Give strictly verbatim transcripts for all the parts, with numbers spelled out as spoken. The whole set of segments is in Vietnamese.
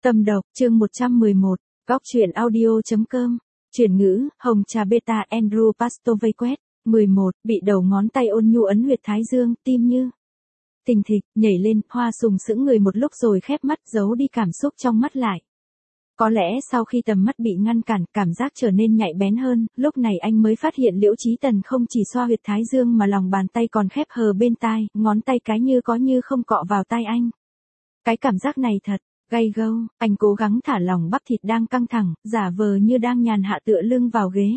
Tâm độc, chương một trăm mười một, góc truyện audio.com, chuyển ngữ, hồng trà beta Andrew Pastor quét, mười một, bị đầu ngón tay ôn nhu ấn huyệt thái dương, tim như thình thịch, nhảy lên, Hoa Sùng sững người một lúc rồi khép mắt giấu đi cảm xúc trong mắt lại. Có lẽ sau khi tầm mắt bị ngăn cản, cảm giác trở nên nhạy bén hơn, lúc này anh mới phát hiện Liễu Chí Tần không chỉ xoa huyệt thái dương mà lòng bàn tay còn khép hờ bên tai, ngón tay cái như có như không cọ vào tai anh. Cái cảm giác này thật gay gâu, anh cố gắng thả lỏng bắp thịt đang căng thẳng, giả vờ như đang nhàn hạ tựa lưng vào ghế.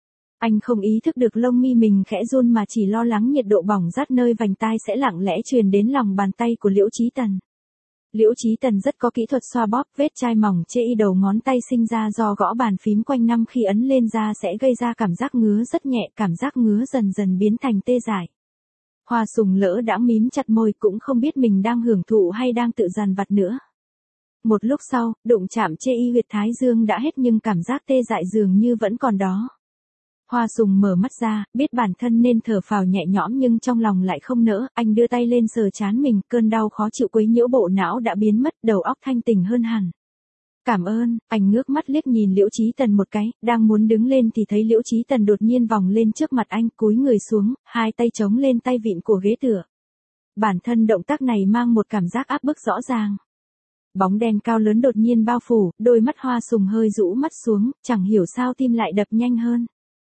Anh không ý thức được lông mi mình khẽ run mà chỉ lo lắng nhiệt độ bỏng rát nơi vành tai sẽ lặng lẽ truyền đến lòng bàn tay của Liễu Chí Tần. Liễu Chí Tần rất có kỹ thuật xoa bóp, vết chai mỏng chê y đầu ngón tay sinh ra do gõ bàn phím quanh năm khi ấn lên da sẽ gây ra cảm giác ngứa rất nhẹ, cảm giác ngứa dần dần biến thành tê dại. Hoa Sùng lỡ đã mím chặt môi cũng không biết mình đang hưởng thụ hay đang tự dằn vặt nữa. Một lúc sau, đụng chạm chê y huyệt thái dương đã hết nhưng cảm giác tê dại dường như vẫn còn đó. Hoa Sùng mở mắt ra, biết bản thân nên thở phào nhẹ nhõm nhưng trong lòng lại không nỡ, anh đưa tay lên sờ trán mình, cơn đau khó chịu quấy nhiễu bộ não đã biến mất, đầu óc thanh tỉnh hơn hẳn. Cảm ơn, anh ngước mắt liếc nhìn Liễu Chí Tần một cái, đang muốn đứng lên thì thấy Liễu Chí Tần đột nhiên vòng lên trước mặt anh, cúi người xuống, hai tay chống lên tay vịn của ghế tựa. Bản thân động tác này mang một cảm giác áp bức rõ ràng. Bóng đen cao lớn đột nhiên bao phủ, đôi mắt Hoa Sùng hơi rũ mắt xuống, chẳng hiểu sao tim lại đập nhanh hơn.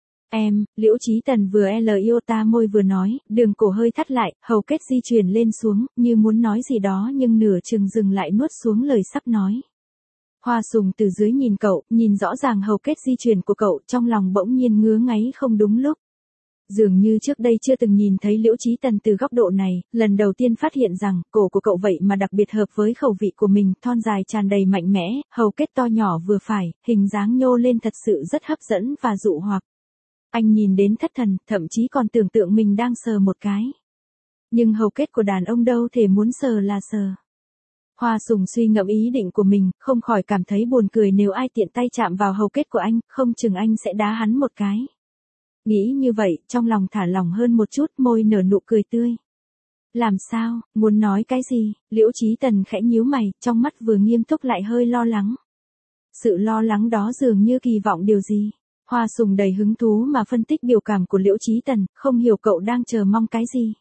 Em, Liễu Chí Tần vừa l iota môi vừa nói, đường cổ hơi thắt lại, hầu kết di chuyển lên xuống, như muốn nói gì đó nhưng nửa chừng dừng lại nuốt xuống lời sắp nói. Hoa Sùng từ dưới nhìn cậu, nhìn rõ ràng hầu kết di chuyển của cậu, trong lòng bỗng nhiên ngứa ngáy không đúng lúc. Dường như trước đây chưa từng nhìn thấy Liễu Chí Tần từ góc độ này, lần đầu tiên phát hiện rằng, cổ của cậu vậy mà đặc biệt hợp với khẩu vị của mình, thon dài tràn đầy mạnh mẽ, hầu kết to nhỏ vừa phải, hình dáng nhô lên thật sự rất hấp dẫn và dụ hoặc. Anh nhìn đến thất thần, thậm chí còn tưởng tượng mình đang sờ một cái. Nhưng hầu kết của đàn ông đâu thể muốn sờ là sờ. Hoa Sùng suy ngẫm ý định của mình, không khỏi cảm thấy buồn cười nếu ai tiện tay chạm vào hầu kết của anh, không chừng anh sẽ đá hắn một cái. Nghĩ như vậy, trong lòng thả lỏng hơn một chút, môi nở nụ cười tươi. Làm sao, muốn nói cái gì? Liễu Chí Tần khẽ nhíu mày, trong mắt vừa nghiêm túc lại hơi lo lắng. Sự lo lắng đó dường như kỳ vọng điều gì? Hoa Sùng đầy hứng thú mà phân tích biểu cảm của Liễu Chí Tần, không hiểu cậu đang chờ mong cái gì.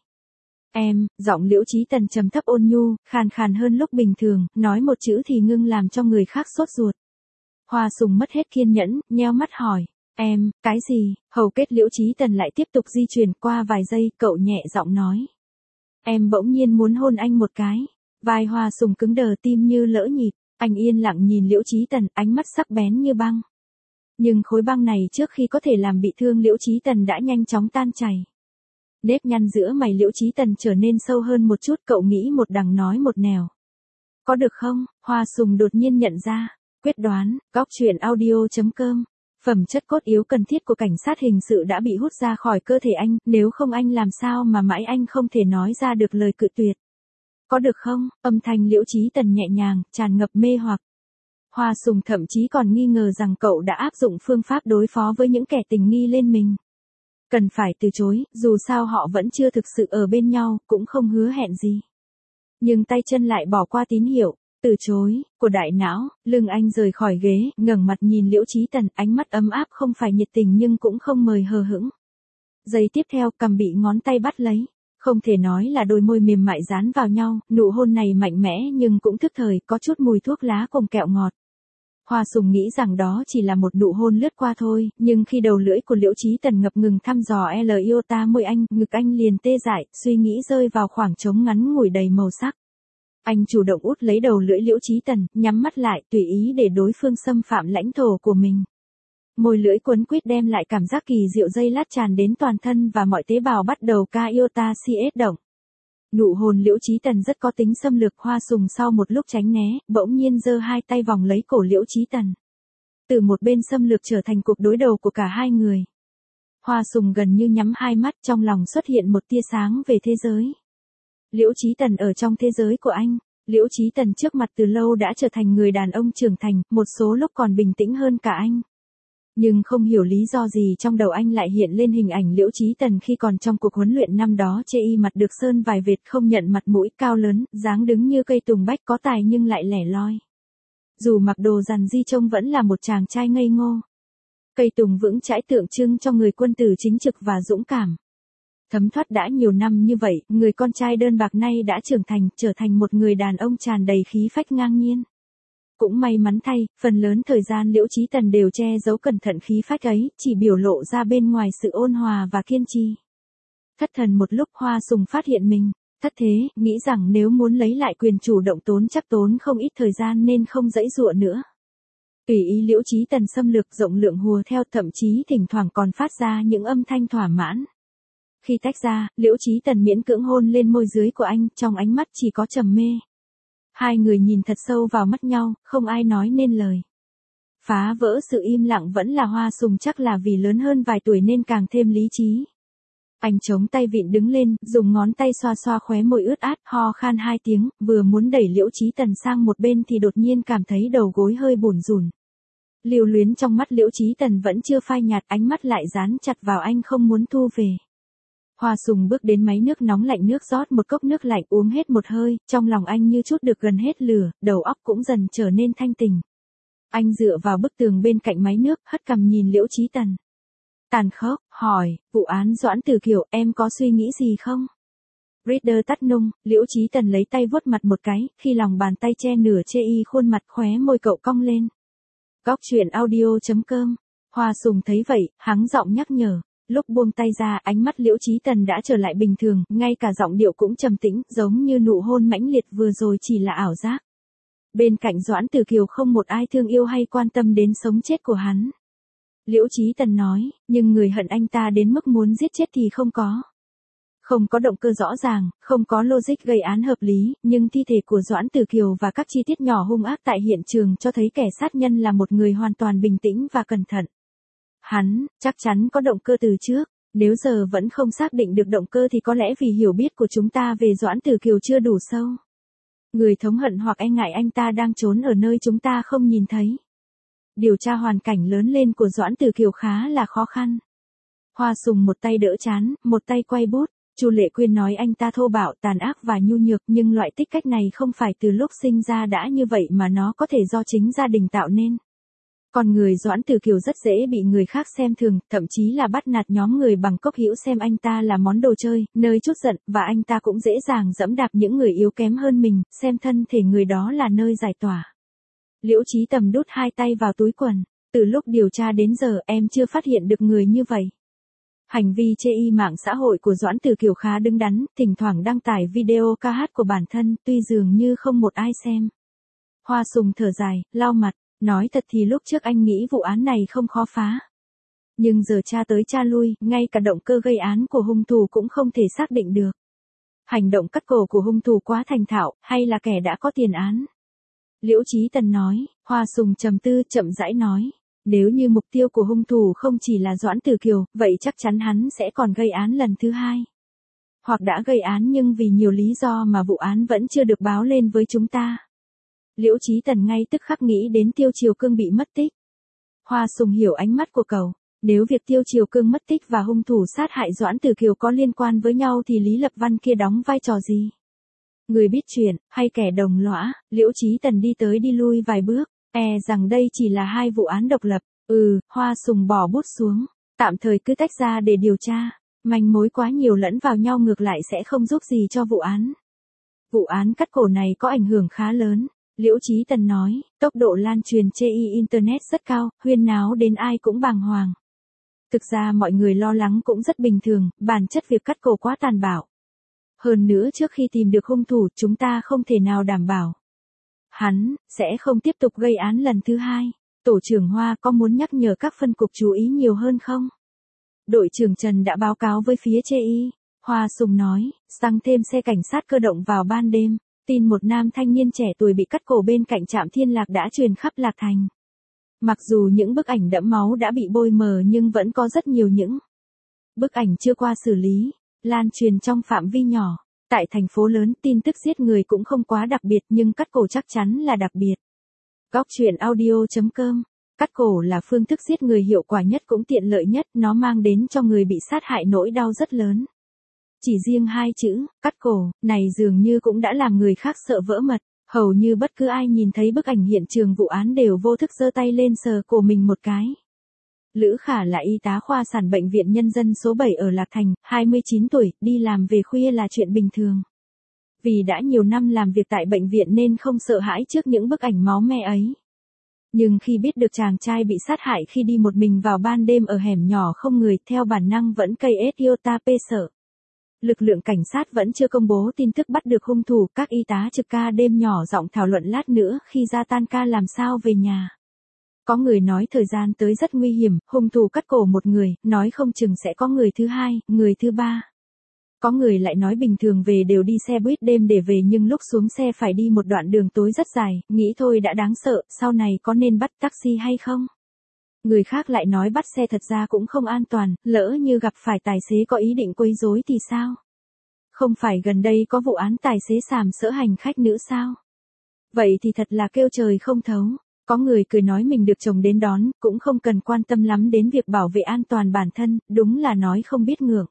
Em, giọng Liễu Chí Tần trầm thấp ôn nhu, khàn khàn hơn lúc bình thường, nói một chữ thì ngưng làm cho người khác sốt ruột. Hoa Sùng mất hết kiên nhẫn, nheo mắt hỏi. Em, cái gì? Hầu kết Liễu Chí Tần lại tiếp tục di chuyển, qua vài giây, cậu nhẹ giọng nói. Em bỗng nhiên muốn hôn anh một cái. Vai Hoa Sùng cứng đờ, tim như lỡ nhịp, anh yên lặng nhìn Liễu Chí Tần, ánh mắt sắc bén như băng. Nhưng khối băng này trước khi có thể làm bị thương Liễu Chí Tần đã nhanh chóng tan chảy. Nếp nhăn giữa mày Liễu Chí Tần trở nên sâu hơn một chút, cậu nghĩ một đằng nói một nẻo. Có được không? Hoa Sùng đột nhiên nhận ra. Quyết đoán, góc truyện audio.com. Phẩm chất cốt yếu cần thiết của cảnh sát hình sự đã bị hút ra khỏi cơ thể anh, nếu không anh làm sao mà mãi anh không thể nói ra được lời cự tuyệt. Có được không? Âm thanh Liễu Chí Tần nhẹ nhàng, tràn ngập mê hoặc. Hoa Sùng thậm chí còn nghi ngờ rằng cậu đã áp dụng phương pháp đối phó với những kẻ tình nghi lên mình. Cần phải từ chối, dù sao họ vẫn chưa thực sự ở bên nhau, cũng không hứa hẹn gì. Nhưng tay chân lại bỏ qua tín hiệu. Từ chối, của đại não, lưng anh rời khỏi ghế, ngẩng mặt nhìn Liễu Chí Tần, ánh mắt ấm áp không phải nhiệt tình nhưng cũng không mời hờ hững. Giây tiếp theo, cằm bị ngón tay bắt lấy. Không thể nói là đôi môi mềm mại dán vào nhau, nụ hôn này mạnh mẽ nhưng cũng thức thời, có chút mùi thuốc lá cùng kẹo ngọt. Hoa Sùng nghĩ rằng đó chỉ là một nụ hôn lướt qua thôi, nhưng khi đầu lưỡi của Liễu Chí Tần ngập ngừng thăm dò l iota môi anh, ngực anh liền tê dại, suy nghĩ rơi vào khoảng trống ngắn ngủi đầy màu sắc. Anh chủ động út lấy đầu lưỡi Liễu Chí Tần, nhắm mắt lại, tùy ý để đối phương xâm phạm lãnh thổ của mình. Môi lưỡi quấn quýt đem lại cảm giác kỳ diệu dây lát tràn đến toàn thân và mọi tế bào bắt đầu ca iota cs động. Nụ hôn Liễu Chí Tần rất có tính xâm lược. Hoa Sùng sau một lúc tránh né, bỗng nhiên giơ hai tay vòng lấy cổ Liễu Chí Tần. Từ một bên xâm lược trở thành cuộc đối đầu của cả hai người. Hoa Sùng gần như nhắm hai mắt, trong lòng xuất hiện một tia sáng về thế giới. Liễu Chí Tần ở trong thế giới của anh. Liễu Chí Tần trước mặt từ lâu đã trở thành người đàn ông trưởng thành, một số lúc còn bình tĩnh hơn cả anh. Nhưng không hiểu lý do gì trong đầu anh lại hiện lên hình ảnh Liễu Chí Tần khi còn trong cuộc huấn luyện năm đó, chê y mặt được sơn vài vệt, không nhận mặt mũi, cao lớn, dáng đứng như cây tùng bách, có tài nhưng lại lẻ loi. Dù mặc đồ rằn di trông vẫn là một chàng trai ngây ngô. Cây tùng vững chãi tượng trưng cho người quân tử chính trực và dũng cảm. Thấm thoát đã nhiều năm như vậy, người con trai đơn bạc nay đã trưởng thành, trở thành một người đàn ông tràn đầy khí phách ngang nhiên. Cũng may mắn thay, phần lớn thời gian Liễu Chí Tần đều che giấu cẩn thận khí phách ấy, chỉ biểu lộ ra bên ngoài sự ôn hòa và kiên trì. Thất thần một lúc, Hoa Sùng phát hiện mình thất thế, nghĩ rằng nếu muốn lấy lại quyền chủ động tốn chắc tốn không ít thời gian nên không dãy dụa nữa. Tùy ý Liễu Chí Tần xâm lược, rộng lượng hùa theo, thậm chí thỉnh thoảng còn phát ra những âm thanh thỏa mãn. Khi tách ra, Liễu Chí Tần miễn cưỡng hôn lên môi dưới của anh, trong ánh mắt chỉ có trầm mê. Hai người nhìn thật sâu vào mắt nhau, không ai nói nên lời. Phá vỡ sự im lặng vẫn là Hoa Sùng, chắc là vì lớn hơn vài tuổi nên càng thêm lý trí. Anh chống tay vịn đứng lên, dùng ngón tay xoa xoa khóe môi ướt át, ho khan hai tiếng, vừa muốn đẩy Liễu Chí Tần sang một bên thì đột nhiên cảm thấy đầu gối hơi bủn rủn. Lưu luyến trong mắt Liễu Chí Tần vẫn chưa phai nhạt, ánh mắt lại dán chặt vào anh không muốn thu về. Hoa Sùng bước đến máy nước nóng lạnh, nước rót một cốc nước lạnh, uống hết một hơi, trong lòng anh như chút được gần hết lửa, đầu óc cũng dần trở nên thanh tỉnh. Anh dựa vào bức tường bên cạnh máy nước, hất cằm nhìn Liễu Chí Tần. Tàn khốc, hỏi, vụ án Doãn Tử Kiều, em có suy nghĩ gì không? Reader tắt nung, Liễu Chí Tần lấy tay vuốt mặt một cái, khi lòng bàn tay che nửa chê y khuôn mặt, khóe môi cậu cong lên. Góc truyện audio chấm com. Hoa Sùng thấy vậy, hắng giọng nhắc nhở. Lúc buông tay ra, ánh mắt Liễu Chí Tần đã trở lại bình thường, ngay cả giọng điệu cũng trầm tĩnh, giống như nụ hôn mãnh liệt vừa rồi chỉ là ảo giác. Bên cạnh Doãn Tử Kiều không một ai thương yêu hay quan tâm đến sống chết của hắn. Liễu Chí Tần nói, nhưng người hận anh ta đến mức muốn giết chết thì không có. Không có động cơ rõ ràng, không có logic gây án hợp lý, nhưng thi thể của Doãn Tử Kiều và các chi tiết nhỏ hung ác tại hiện trường cho thấy kẻ sát nhân là một người hoàn toàn bình tĩnh và cẩn thận. Hắn, chắc chắn có động cơ từ trước, nếu giờ vẫn không xác định được động cơ thì có lẽ vì hiểu biết của chúng ta về Doãn Tử Kiều chưa đủ sâu. Người thống hận hoặc e ngại anh ta đang trốn ở nơi chúng ta không nhìn thấy. Điều tra hoàn cảnh lớn lên của Doãn Tử Kiều khá là khó khăn. Hoa Sùng một tay đỡ trán, một tay quay bút. Chu Lệ Quyên nói anh ta thô bạo, tàn ác và nhu nhược, nhưng loại tích cách này không phải từ lúc sinh ra đã như vậy mà nó có thể do chính gia đình tạo nên. Con người Doãn Tử Kiều rất dễ bị người khác xem thường, thậm chí là bắt nạt nhóm người bằng cốc hữu xem anh ta là món đồ chơi, nơi chút giận, và anh ta cũng dễ dàng dẫm đạp những người yếu kém hơn mình, xem thân thể người đó là nơi giải tỏa. Liễu Chí Tầm đút hai tay vào túi quần. Từ lúc điều tra đến giờ em chưa phát hiện được người như vậy. Hành vi chê y mạng xã hội của Doãn Tử Kiều khá đứng đắn, thỉnh thoảng đăng tải video ca hát của bản thân, tuy dường như không một ai xem. Hoa Sùng thở dài, lau mặt, nói thật thì lúc trước anh nghĩ vụ án này không khó phá. Nhưng giờ tra tới tra lui, ngay cả động cơ gây án của hung thủ cũng không thể xác định được. Hành động cắt cổ của hung thủ quá thành thạo, hay là kẻ đã có tiền án? Liễu Chí Tần nói. Hoa Sùng trầm tư, chậm rãi nói. Nếu như mục tiêu của hung thủ không chỉ là Doãn Tử Kiều, vậy chắc chắn hắn sẽ còn gây án lần thứ hai. Hoặc đã gây án nhưng vì nhiều lý do mà vụ án vẫn chưa được báo lên với chúng ta. Liễu Chí Tần ngay tức khắc nghĩ đến Tiêu Triều Cương bị mất tích. Hoa Sùng hiểu ánh mắt của cậu. Nếu việc Tiêu Triều Cương mất tích và hung thủ sát hại Doãn Tử Kiều có liên quan với nhau thì Lý Lập Văn kia đóng vai trò gì? Người biết chuyện, hay kẻ đồng lõa? Liễu Chí Tần đi tới đi lui vài bước, e rằng đây chỉ là hai vụ án độc lập. Ừ, Hoa Sùng bỏ bút xuống, tạm thời cứ tách ra để điều tra, manh mối quá nhiều lẫn vào nhau ngược lại sẽ không giúp gì cho vụ án. Vụ án cắt cổ này có ảnh hưởng khá lớn, Liễu Chí Tần nói, tốc độ lan truyền chê y Internet rất cao, huyên náo đến ai cũng bàng hoàng. Thực ra mọi người lo lắng cũng rất bình thường, bản chất việc cắt cổ quá tàn bạo. Hơn nữa trước khi tìm được hung thủ chúng ta không thể nào đảm bảo hắn sẽ không tiếp tục gây án lần thứ hai. Tổ trưởng Hoa có muốn nhắc nhở các phân cục chú ý nhiều hơn không? Đội trưởng Trần đã báo cáo với phía chê y. Hoa Sùng nói, tăng thêm xe cảnh sát cơ động vào ban đêm. Tin một nam thanh niên trẻ tuổi bị cắt cổ bên cạnh trạm Thiên Lạc đã truyền khắp Lạc Thành. Mặc dù những bức ảnh đẫm máu đã bị bôi mờ nhưng vẫn có rất nhiều những bức ảnh chưa qua xử lý, lan truyền trong phạm vi nhỏ. Tại thành phố lớn, tin tức giết người cũng không quá đặc biệt nhưng cắt cổ chắc chắn là đặc biệt. Góc truyện audio chấm com. Cắt cổ là phương thức giết người hiệu quả nhất cũng tiện lợi nhất, nó mang đến cho người bị sát hại nỗi đau rất lớn. Chỉ riêng hai chữ, cắt cổ, này dường như cũng đã làm người khác sợ vỡ mật. Hầu như bất cứ ai nhìn thấy bức ảnh hiện trường vụ án đều vô thức giơ tay lên sờ cổ mình một cái. Lữ Khả là y tá khoa sản bệnh viện Nhân dân số bảy ở Lạc Thành, hai mươi chín tuổi, đi làm về khuya là chuyện bình thường. Vì đã nhiều năm làm việc tại bệnh viện nên không sợ hãi trước những bức ảnh máu me ấy. Nhưng khi biết được chàng trai bị sát hại khi đi một mình vào ban đêm ở hẻm nhỏ không người, theo bản năng vẫn cây ết iota p sợ. Lực lượng cảnh sát vẫn chưa công bố tin tức bắt được hung thủ, các y tá trực ca đêm nhỏ giọng thảo luận lát nữa khi ra tan ca làm sao về nhà. Có người nói thời gian tới rất nguy hiểm, hung thủ cắt cổ một người, nói không chừng sẽ có người thứ hai, người thứ ba. Có người lại nói bình thường về đều đi xe buýt đêm để về nhưng lúc xuống xe phải đi một đoạn đường tối rất dài, nghĩ thôi đã đáng sợ, sau này có nên bắt taxi hay không? Người khác lại nói bắt xe thật ra cũng không an toàn, lỡ như gặp phải tài xế có ý định quấy rối thì sao? Không phải gần đây có vụ án tài xế sàm sỡ hành khách nữa sao? Vậy thì thật là kêu trời không thấu. Có người cười nói mình được chồng đến đón, cũng không cần quan tâm lắm đến việc bảo vệ an toàn bản thân, đúng là nói không biết ngượng.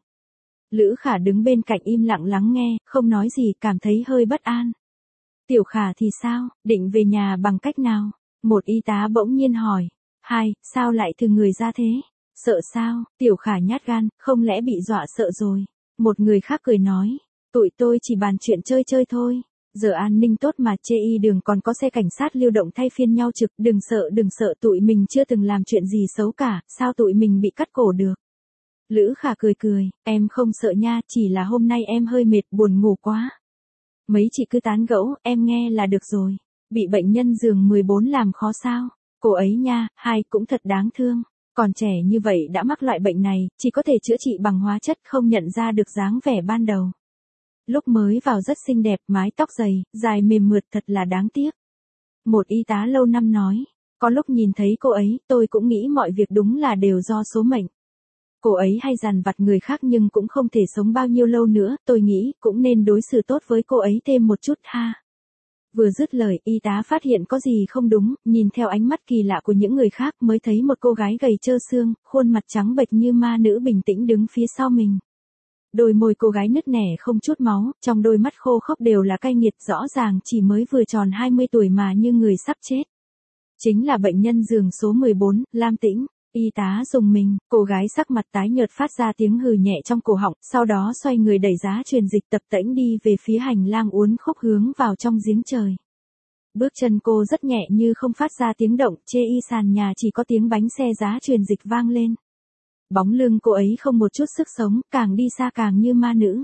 Lữ Khả đứng bên cạnh im lặng lắng nghe, không nói gì, cảm thấy hơi bất an. Tiểu Khả thì sao, định về nhà bằng cách nào? Một y tá bỗng nhiên hỏi. Hai, sao lại từ người ra thế? Sợ sao? Tiểu Khả nhát gan, không lẽ bị dọa sợ rồi? Một người khác cười nói. Tụi tôi chỉ bàn chuyện chơi chơi thôi. Giờ an ninh tốt mà, chê y đường còn có xe cảnh sát lưu động thay phiên nhau trực, đừng sợ đừng sợ, tụi mình chưa từng làm chuyện gì xấu cả, sao tụi mình bị cắt cổ được. Lữ Khả cười cười, em không sợ nha, chỉ là hôm nay em hơi mệt, buồn ngủ quá. Mấy chị cứ tán gẫu, em nghe là được rồi. Bị bệnh nhân giường mười bốn làm khó sao? Cô ấy nha, hai cũng thật đáng thương. Còn trẻ như vậy đã mắc loại bệnh này, chỉ có thể chữa trị bằng hóa chất, không nhận ra được dáng vẻ ban đầu. Lúc mới vào rất xinh đẹp, mái tóc dày, dài mềm mượt, thật là đáng tiếc. Một y tá lâu năm nói, có lúc nhìn thấy cô ấy, tôi cũng nghĩ mọi việc đúng là đều do số mệnh. Cô ấy hay dằn vặt người khác nhưng cũng không thể sống bao nhiêu lâu nữa, tôi nghĩ cũng nên đối xử tốt với cô ấy thêm một chút ha. Vừa dứt lời, y tá phát hiện có gì không đúng, nhìn theo ánh mắt kỳ lạ của những người khác mới thấy một cô gái gầy trơ xương, khuôn mặt trắng bệch như ma nữ bình tĩnh đứng phía sau mình. Đôi môi cô gái nứt nẻ không chút máu, trong đôi mắt khô khốc đều là cay nghiệt, rõ ràng chỉ mới vừa tròn hai mươi tuổi mà như người sắp chết. Chính là bệnh nhân giường số mười bốn, Lam Tĩnh. Y tá dùng mình, cô gái sắc mặt tái nhợt phát ra tiếng hừ nhẹ trong cổ họng, sau đó xoay người đẩy giá truyền dịch tập tễnh đi về phía hành lang uốn khúc hướng vào trong giếng trời. Bước chân cô rất nhẹ như không phát ra tiếng động, chê y sàn nhà chỉ có tiếng bánh xe giá truyền dịch vang lên. Bóng lưng cô ấy không một chút sức sống, càng đi xa càng như ma nữ.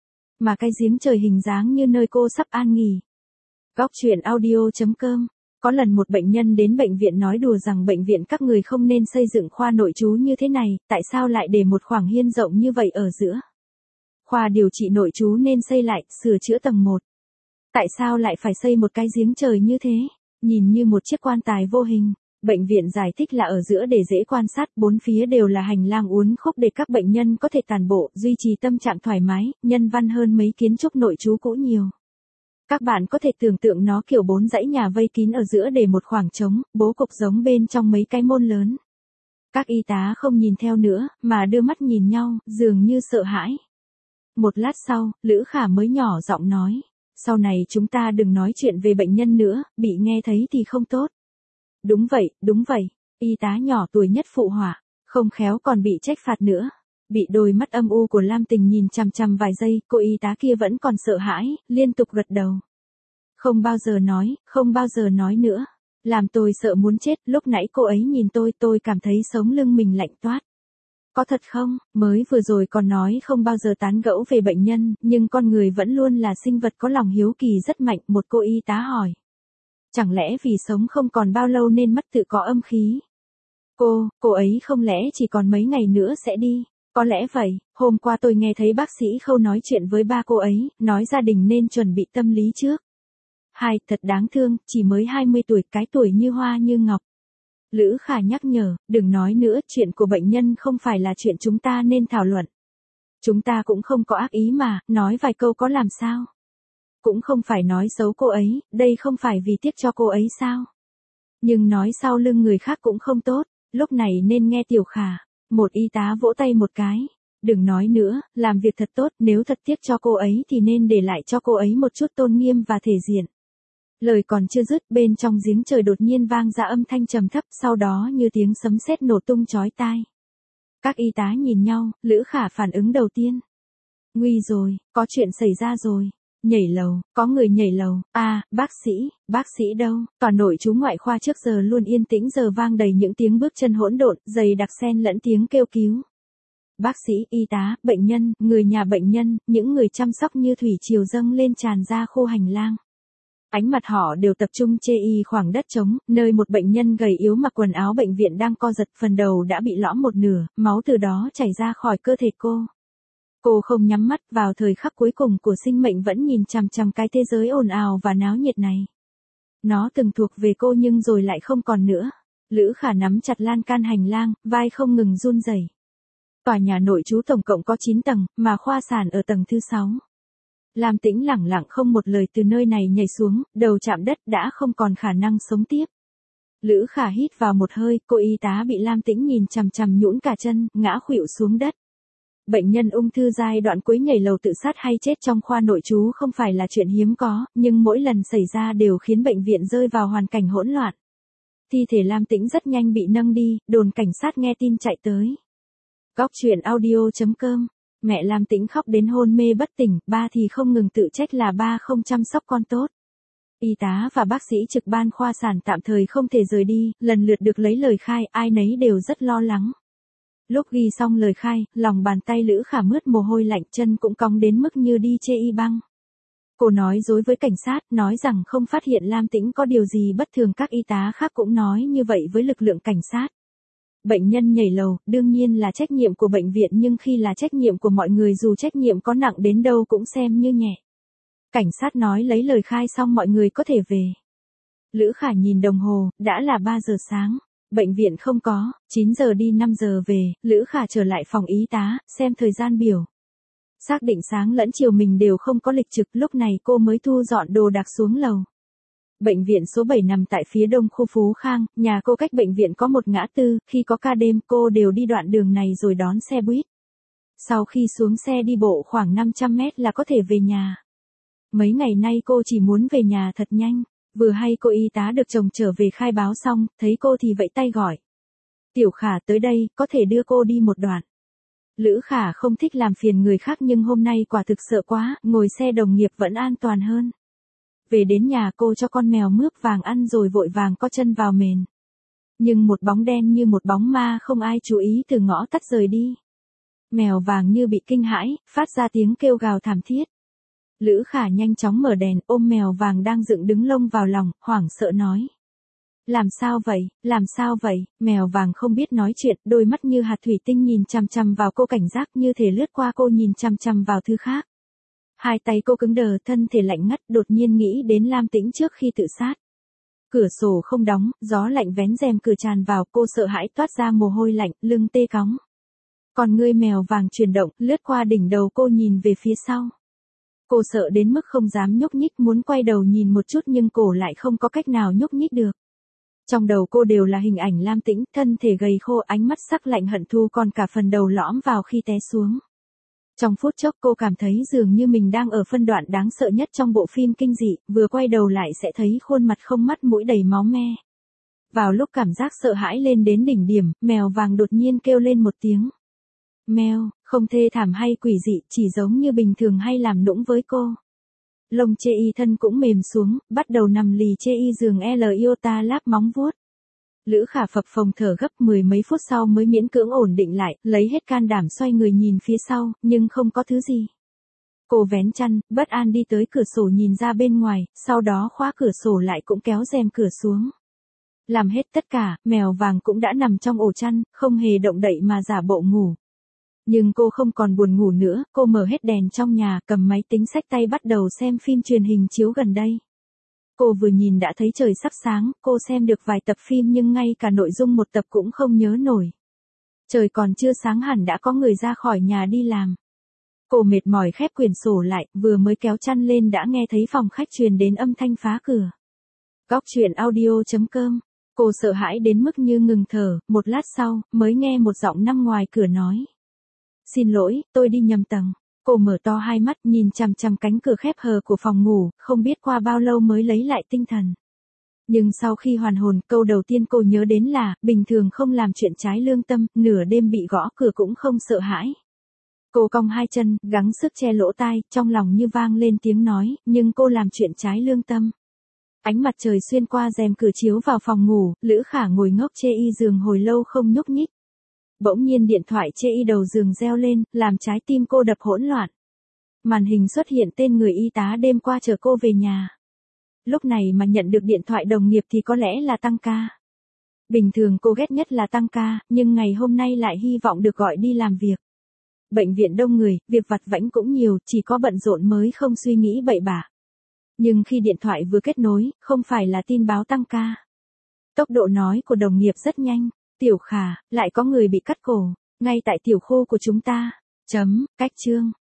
Mà cái giếng trời hình dáng như nơi cô sắp an nghỉ. Góc truyện audio chấm com. Có lần một bệnh nhân đến bệnh viện nói đùa rằng bệnh viện các người không nên xây dựng khoa nội trú như thế này, tại sao lại để một khoảng hiên rộng như vậy ở giữa? Khoa điều trị nội trú nên xây lại, sửa chữa tầng một. Tại sao lại phải xây một cái giếng trời như thế? Nhìn như một chiếc quan tài vô hình. Bệnh viện giải thích là ở giữa để dễ quan sát, bốn phía đều là hành lang uốn khúc để các bệnh nhân có thể tản bộ, duy trì tâm trạng thoải mái, nhân văn hơn mấy kiến trúc nội trú cũ nhiều. Các bạn có thể tưởng tượng nó kiểu bốn dãy nhà vây kín ở giữa để một khoảng trống, bố cục giống bên trong mấy cái môn lớn. Các y tá không nhìn theo nữa, mà đưa mắt nhìn nhau, dường như sợ hãi. Một lát sau, Lữ Khả mới nhỏ giọng nói, sau này chúng ta đừng nói chuyện về bệnh nhân nữa, bị nghe thấy thì không tốt. Đúng vậy, đúng vậy, y tá nhỏ tuổi nhất phụ họa, không khéo còn bị trách phạt nữa. Bị đôi mắt âm u của Lam Tình nhìn chằm chằm vài giây, cô y tá kia vẫn còn sợ hãi, liên tục gật đầu. Không bao giờ nói, không bao giờ nói nữa. Làm tôi sợ muốn chết, lúc nãy cô ấy nhìn tôi, tôi cảm thấy sống lưng mình lạnh toát. Có thật không? Mới vừa rồi còn nói không bao giờ tán gẫu về bệnh nhân, nhưng con người vẫn luôn là sinh vật có lòng hiếu kỳ rất mạnh, một cô y tá hỏi. Chẳng lẽ vì sống không còn bao lâu nên mắt tự có âm khí? Cô, cô ấy không lẽ chỉ còn mấy ngày nữa sẽ đi? Có lẽ vậy, hôm qua tôi nghe thấy bác sĩ Khâu nói chuyện với ba cô ấy, nói gia đình nên chuẩn bị tâm lý trước. Hai, thật đáng thương, chỉ mới hai mươi tuổi, cái tuổi như hoa như ngọc. Lữ Khả nhắc nhở, đừng nói nữa, chuyện của bệnh nhân không phải là chuyện chúng ta nên thảo luận. Chúng ta cũng không có ác ý mà, nói vài câu có làm sao. Cũng không phải nói xấu cô ấy, đây không phải vì tiếc cho cô ấy sao. Nhưng nói sau lưng người khác cũng không tốt, lúc này nên nghe Tiểu Khả. Một y tá vỗ tay một cái. Đừng nói nữa, làm việc thật tốt, nếu thật tiếc cho cô ấy thì nên để lại cho cô ấy một chút tôn nghiêm và thể diện. Lời còn chưa dứt, bên trong giếng trời đột nhiên vang ra âm thanh trầm thấp, sau đó như tiếng sấm sét nổ tung chói tai. Các y tá nhìn nhau, Lữ Khả phản ứng đầu tiên. Nguy rồi, có chuyện xảy ra rồi. Nhảy lầu, có người nhảy lầu, a à, bác sĩ, bác sĩ đâu? Toàn nội trú ngoại khoa trước giờ luôn yên tĩnh giờ vang đầy những tiếng bước chân hỗn độn, dày đặc xen lẫn tiếng kêu cứu. Bác sĩ, y tá, bệnh nhân, người nhà bệnh nhân, những người chăm sóc như thủy triều dâng lên tràn ra khu hành lang. Ánh mặt họ đều tập trung chê y khoảng đất trống, nơi một bệnh nhân gầy yếu mặc quần áo bệnh viện đang co giật, phần đầu đã bị lõm một nửa, máu từ đó chảy ra khỏi cơ thể cô. Cô không nhắm mắt, vào thời khắc cuối cùng của sinh mệnh vẫn nhìn chằm chằm cái thế giới ồn ào và náo nhiệt này. Nó từng thuộc về cô nhưng rồi lại không còn nữa. Lữ Khả nắm chặt lan can hành lang, vai không ngừng run rẩy. Tòa nhà nội trú tổng cộng có chín tầng, mà khoa sản ở tầng thứ sáu. Lam Tĩnh lẳng lặng không một lời từ nơi này nhảy xuống, đầu chạm đất đã không còn khả năng sống tiếp. Lữ Khả hít vào một hơi, cô y tá bị Lam Tĩnh nhìn chằm chằm nhũn cả chân, ngã khuỵu xuống đất. Bệnh nhân ung thư giai đoạn cuối nhảy lầu tự sát hay chết trong khoa nội trú không phải là chuyện hiếm có, nhưng mỗi lần xảy ra đều khiến bệnh viện rơi vào hoàn cảnh hỗn loạn. Thi thể Lam Tĩnh rất nhanh bị nâng đi, đồn cảnh sát nghe tin chạy tới. Góc truyện audio chấm com. Mẹ Lam Tĩnh khóc đến hôn mê bất tỉnh, ba thì không ngừng tự trách là ba không chăm sóc con tốt. Y tá và bác sĩ trực ban khoa sản tạm thời không thể rời đi, lần lượt được lấy lời khai, ai nấy đều rất lo lắng. Lúc ghi xong lời khai, lòng bàn tay Lữ Khả mướt mồ hôi lạnh, chân cũng cong đến mức như đi chê y băng. Cô nói dối với cảnh sát, nói rằng không phát hiện Lam Tĩnh có điều gì bất thường, các y tá khác cũng nói như vậy với lực lượng cảnh sát. Bệnh nhân nhảy lầu, đương nhiên là trách nhiệm của bệnh viện nhưng khi là trách nhiệm của mọi người dù trách nhiệm có nặng đến đâu cũng xem như nhẹ. Cảnh sát nói lấy lời khai xong mọi người có thể về. Lữ Khả nhìn đồng hồ, đã là ba giờ sáng. Bệnh viện không có, chín giờ đi năm giờ về, Lữ Khả trở lại phòng y tá, xem thời gian biểu. Xác định sáng lẫn chiều mình đều không có lịch trực, lúc này cô mới thu dọn đồ đạc xuống lầu. Bệnh viện số bảy nằm tại phía đông khu Phú Khang, nhà cô cách bệnh viện có một ngã tư, khi có ca đêm cô đều đi đoạn đường này rồi đón xe buýt. Sau khi xuống xe đi bộ khoảng năm trăm mét là có thể về nhà. Mấy ngày nay cô chỉ muốn về nhà thật nhanh. Vừa hay cô y tá được chồng trở về khai báo xong, thấy cô thì vẫy tay gọi. Tiểu Khả tới đây, có thể đưa cô đi một đoạn. Lữ Khả không thích làm phiền người khác nhưng hôm nay quả thực sợ quá, ngồi xe đồng nghiệp vẫn an toàn hơn. Về đến nhà cô cho con mèo mướp vàng ăn rồi vội vàng co chân vào mền. Nhưng một bóng đen như một bóng ma không ai chú ý từ ngõ tắt rời đi. Mèo vàng như bị kinh hãi, phát ra tiếng kêu gào thảm thiết. Lữ Khả nhanh chóng mở đèn, ôm mèo vàng đang dựng đứng lông vào lòng, hoảng sợ nói. Làm sao vậy, làm sao vậy, mèo vàng không biết nói chuyện, đôi mắt như hạt thủy tinh nhìn chằm chằm vào cô, cảnh giác như thể lướt qua cô nhìn chằm chằm vào thứ khác. Hai tay cô cứng đờ, thân thể lạnh ngắt, đột nhiên nghĩ đến Lam Tĩnh trước khi tự sát. Cửa sổ không đóng, gió lạnh vén rèm cửa tràn vào, cô sợ hãi toát ra mồ hôi lạnh, lưng tê cóng. Còn ngươi mèo vàng chuyển động, lướt qua đỉnh đầu cô nhìn về phía sau. Cô sợ đến mức không dám nhúc nhích, muốn quay đầu nhìn một chút nhưng cổ lại không có cách nào nhúc nhích được. Trong đầu cô đều là hình ảnh Lam Tĩnh, thân thể gầy khô, ánh mắt sắc lạnh hận thù, còn cả phần đầu lõm vào khi té xuống. Trong phút chốc cô cảm thấy dường như mình đang ở phân đoạn đáng sợ nhất trong bộ phim kinh dị, vừa quay đầu lại sẽ thấy khuôn mặt không mắt mũi đầy máu me. Vào lúc cảm giác sợ hãi lên đến đỉnh điểm, mèo vàng đột nhiên kêu lên một tiếng. Mèo, không thê thảm hay quỷ dị, chỉ giống như bình thường hay làm nũng với cô. Lông chê y thân cũng mềm xuống, bắt đầu nằm lì chê y giường L iota láp móng vuốt. Lữ Khả phập phồng thở gấp, mười mấy phút sau mới miễn cưỡng ổn định lại, lấy hết can đảm xoay người nhìn phía sau, nhưng không có thứ gì. Cô vén chăn, bất an đi tới cửa sổ nhìn ra bên ngoài, sau đó khóa cửa sổ lại cũng kéo rèm cửa xuống. Làm hết tất cả, mèo vàng cũng đã nằm trong ổ chăn, không hề động đậy mà giả bộ ngủ. Nhưng cô không còn buồn ngủ nữa, cô mở hết đèn trong nhà, cầm máy tính xách tay bắt đầu xem phim truyền hình chiếu gần đây. Cô vừa nhìn đã thấy trời sắp sáng, cô xem được vài tập phim nhưng ngay cả nội dung một tập cũng không nhớ nổi. Trời còn chưa sáng hẳn đã có người ra khỏi nhà đi làm. Cô mệt mỏi khép quyển sổ lại, vừa mới kéo chăn lên đã nghe thấy phòng khách truyền đến âm thanh phá cửa. Góc truyện audio chấm com. Cô sợ hãi đến mức như ngừng thở, một lát sau, mới nghe một giọng năm ngoài cửa nói. Xin lỗi, tôi đi nhầm tầng. Cô mở to hai mắt nhìn chằm chằm cánh cửa khép hờ của phòng ngủ, không biết qua bao lâu mới lấy lại tinh thần. Nhưng sau khi hoàn hồn, câu đầu tiên cô nhớ đến là, bình thường không làm chuyện trái lương tâm, nửa đêm bị gõ cửa cũng không sợ hãi. Cô cong hai chân, gắng sức che lỗ tai, trong lòng như vang lên tiếng nói, nhưng cô làm chuyện trái lương tâm. Ánh mặt trời xuyên qua rèm cửa chiếu vào phòng ngủ, Lữ Khả ngồi ngốc chê y giường hồi lâu không nhúc nhích. Bỗng nhiên điện thoại chê y đầu giường reo lên, làm trái tim cô đập hỗn loạn. Màn hình xuất hiện tên người y tá đêm qua chở cô về nhà. Lúc này mà nhận được điện thoại đồng nghiệp thì có lẽ là tăng ca. Bình thường cô ghét nhất là tăng ca, nhưng ngày hôm nay lại hy vọng được gọi đi làm việc. Bệnh viện đông người, việc vặt vãnh cũng nhiều, chỉ có bận rộn mới không suy nghĩ bậy bạ. Nhưng khi điện thoại vừa kết nối, không phải là tin báo tăng ca. Tốc độ nói của đồng nghiệp rất nhanh. Tiểu Khả, lại có người bị cắt cổ, ngay tại tiểu khu của chúng ta. Chấm, cách chương.